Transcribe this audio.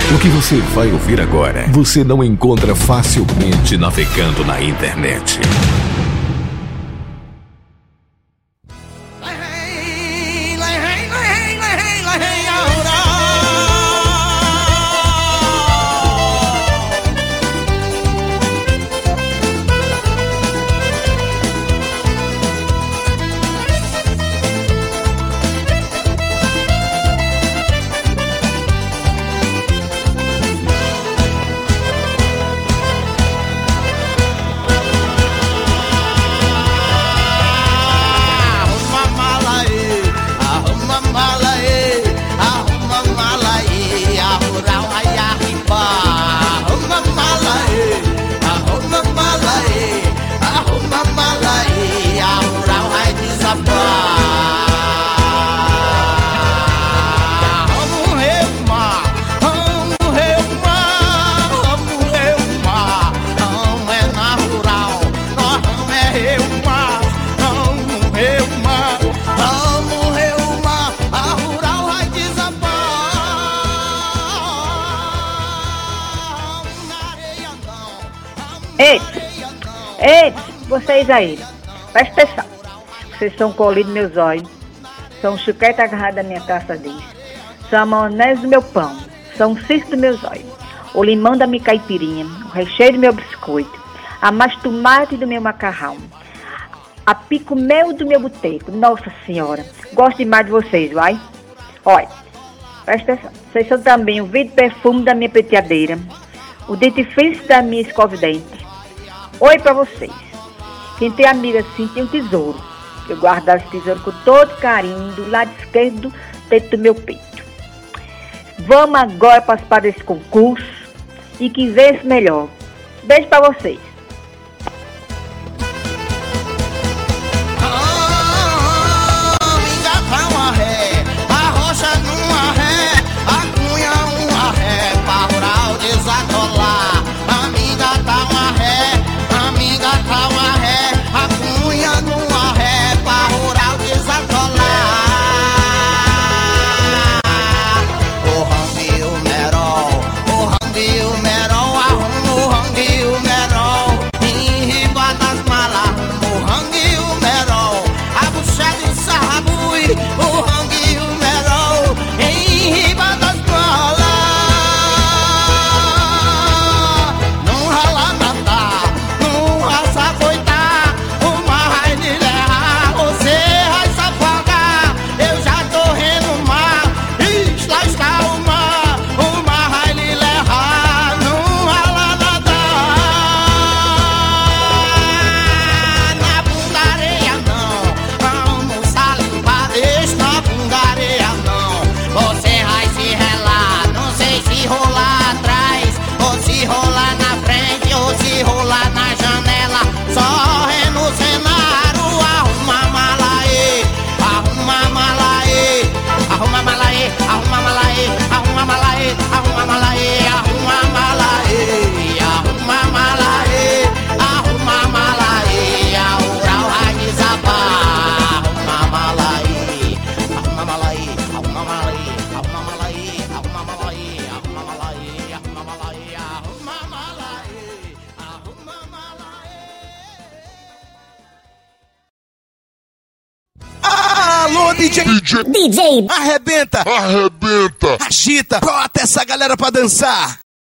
O que você vai ouvir agora, você não encontra facilmente navegando na internet. Ei, vocês aí, presta atenção. Vocês são colhidos meus olhos, são chuqueta agarrada da minha taça diz, são a maionese do meu pão, são o cisco dos meus olhos, o limão da minha caipirinha, o recheio do meu biscoito, a mastumate do meu macarrão, a pico-mel do meu boteco. Nossa senhora, gosto demais de vocês, vai? Olha, presta atenção. Vocês são também o vidro perfume da minha penteadeira, o dentifrício da minha escova de dente. Oi pra vocês. Quem tem amiga assim tem um tesouro. Eu guardo esse tesouro com todo carinho do lado esquerdo dentro do meu peito. Vamos agora participar desse concurso e que vence melhor. Beijo pra vocês. DJ, arrebenta, agita, bota essa galera pra dançar.